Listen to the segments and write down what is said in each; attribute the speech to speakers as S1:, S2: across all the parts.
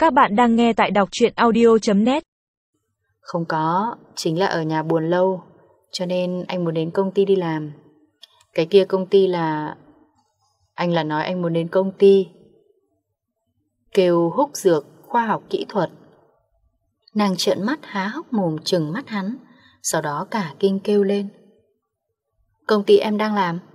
S1: Các bạn đang nghe tại đọc truyện audio.net.
S2: Không có, chính là ở nhà buồn lâu, cho nên anh muốn đến công ty đi làm. Cái kia công ty là... Anh là nói anh muốn đến công ty kêu húc dược khoa học kỹ thuật. Nàng trợn mắt há hốc mồm trừng mắt hắn, sau đó cả kinh kêu lên: Công ty em đang làm?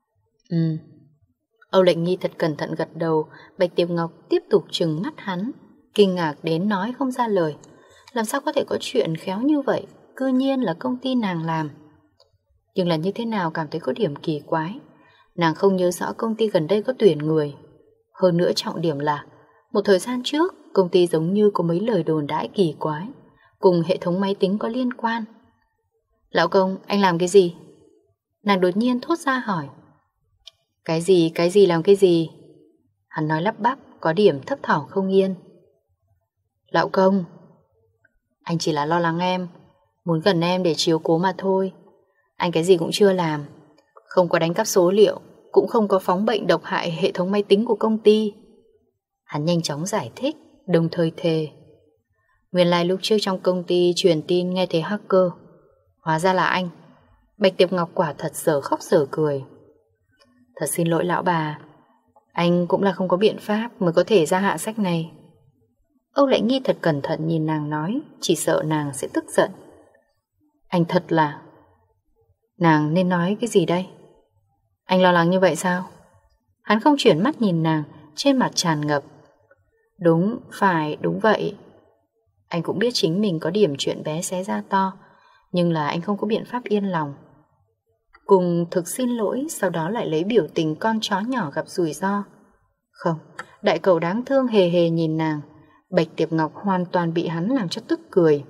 S2: Âu Lệnh Nghi thật cẩn thận gật đầu. Bạch Tiệp Ngọc tiếp tục trừng mắt hắn, kinh ngạc đến nói không ra lời. Làm sao có thể có chuyện khéo như vậy, cư nhiên là công ty nàng làm. Nhưng là như thế nào cảm thấy có điểm kỳ quái. Nàng không nhớ rõ công ty gần đây có tuyển người. Hơn nữa trọng điểm là một thời gian trước công ty giống như có mấy lời đồn đãi kỳ quái, cùng hệ thống máy tính có liên quan. Lão công, anh làm cái gì? Nàng đột nhiên thốt ra hỏi. Cái gì làm cái gì? Hắn nói lắp bắp, có điểm thấp thỏm không yên. Lão công, anh chỉ là lo lắng em, muốn gần em để chiếu cố mà thôi. Anh cái gì cũng chưa làm, không có đánh cắp số liệu, cũng không có phóng bệnh độc hại hệ thống máy tính của công ty. Hắn nhanh chóng giải thích, đồng thời thề. Nguyên lai lúc trước trong công ty truyền tin nghe thấy hacker, hóa ra là anh. Bạch Tiệp Ngọc quả thật dở khóc dở cười. Thật xin lỗi lão bà, anh cũng là không có biện pháp mới có thể ra hạ sách này. Âu Lệnh Nghi thật cẩn thận nhìn nàng nói, chỉ sợ nàng sẽ tức giận. Anh thật là... Nàng nên nói cái gì đây? Anh lo lắng như vậy sao? Hắn không chuyển mắt nhìn nàng, trên mặt tràn ngập. Đúng vậy. Anh cũng biết chính mình có điểm chuyện bé xé ra to, nhưng là anh không có biện pháp yên lòng. Cùng thực xin lỗi, sau đó lại lấy biểu tình con chó nhỏ gặp rủi ro. Không, đại cầu đáng thương hề hề nhìn nàng. Bạch Tiệp Ngọc hoàn toàn bị hắn làm cho tức cười.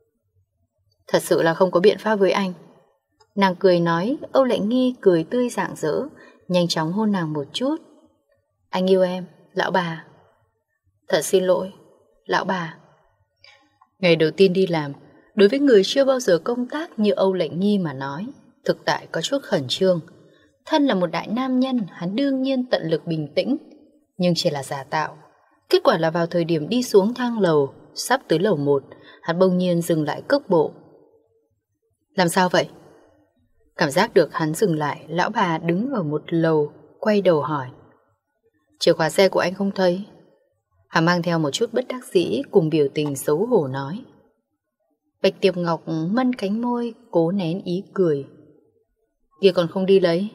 S2: Thật sự là không có biện pháp với anh. Nàng cười nói. Âu Lệnh Nghi cười tươi rạng rỡ, nhanh chóng hôn nàng một chút. Anh yêu em, lão bà. Thật xin lỗi, lão bà. Ngày đầu tiên đi làm, đối với người chưa bao giờ công tác như Âu Lệnh Nghi mà nói, thực tại có chút khẩn trương. Thân là một đại nam nhân, hắn đương nhiên tận lực bình tĩnh, nhưng chỉ là giả tạo. Kết quả là vào thời điểm đi xuống thang lầu, sắp tới lầu 1, hắn bỗng nhiên dừng lại cước bộ. Làm sao vậy? Cảm giác được hắn dừng lại, lão bà đứng ở một lầu, quay đầu hỏi. Chìa khóa xe của anh không thấy. Hắn mang theo một chút bất đắc dĩ cùng biểu tình xấu hổ nói. Bạch Tiệp Ngọc mân cánh môi, cố nén ý cười. Kia còn không đi lấy?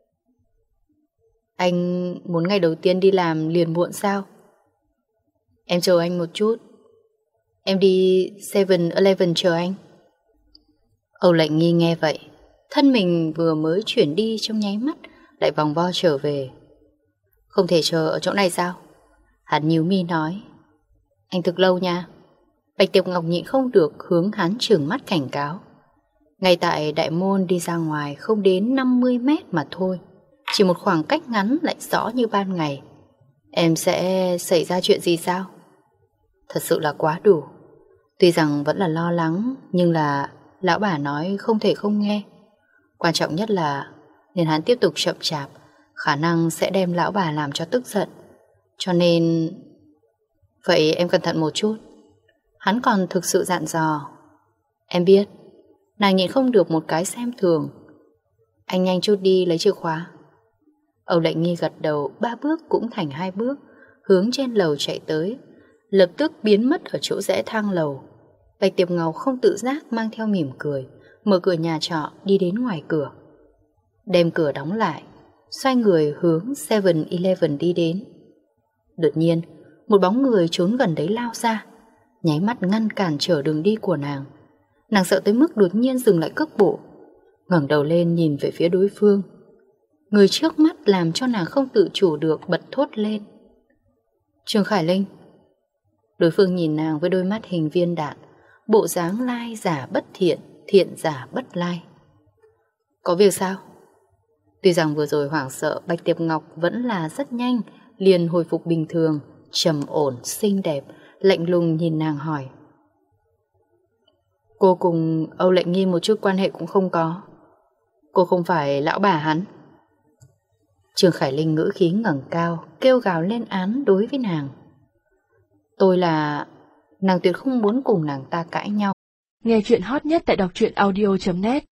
S2: Anh muốn ngày đầu tiên đi làm liền muộn sao? Em chờ anh một chút. Em đi 7-Eleven chờ anh. Âu Lệnh Nghi nghe vậy, thân mình vừa mới chuyển đi trong nháy mắt lại vòng vo trở về. Không thể chờ ở chỗ này sao? Hắn nhíu mi nói. Anh thực lâu nha. Bạch Tiệp Ngọc nhịn không được hướng hắn trừng mắt cảnh cáo. Ngay tại đại môn đi ra ngoài không đến 50 mét mà thôi, chỉ một khoảng cách ngắn lại rõ như ban ngày. Em sẽ xảy ra chuyện gì sao? Thật sự là quá đủ. Tuy rằng vẫn là lo lắng, nhưng là lão bà nói không thể không nghe. Quan trọng nhất là nên hắn tiếp tục chậm chạp, khả năng sẽ đem lão bà làm cho tức giận. Cho nên... Vậy em cẩn thận một chút. Hắn còn thực sự dặn dò. Em biết. Nàng nhịn không được một cái xem thường. Anh nhanh chút đi lấy chìa khóa. Âu Lệnh Nghi gật đầu, 3 bước cũng thành 2 bước, hướng trên lầu chạy tới, lập tức biến mất ở chỗ rẽ thang lầu. Bạch Tiệp Ngọc không tự giác mang theo mỉm cười, mở cửa nhà trọ đi đến ngoài cửa, đem cửa đóng lại, xoay người hướng 7-Eleven đi đến. Đột nhiên, một bóng người trốn gần đấy lao ra, nháy mắt ngăn cản trở đường đi của nàng. Nàng sợ tới mức đột nhiên dừng lại cước bộ, ngẩng đầu lên nhìn về phía đối phương. Người trước mắt làm cho nàng không tự chủ được bật thốt lên. Trương Khải Linh. Đối phương nhìn nàng với đôi mắt hình viên đạn, bộ dáng lai giả bất thiện, thiện giả bất lai. Có việc sao? Tuy rằng vừa rồi hoảng sợ, Bạch Tiệp Ngọc vẫn là rất nhanh liền hồi phục bình thường, trầm ổn, xinh đẹp, lạnh lùng nhìn nàng hỏi. Cô cùng Âu Lệnh Nghi một chút quan hệ cũng không có. Cô không phải lão bà hắn. Trương Khải Linh ngữ khí ngẩng cao, kêu gào lên án đối với nàng. Tôi là... Nàng tuyệt không muốn cùng nàng ta cãi nhau.
S1: Nghe chuyện hot nhất tại đọc truyện audio.net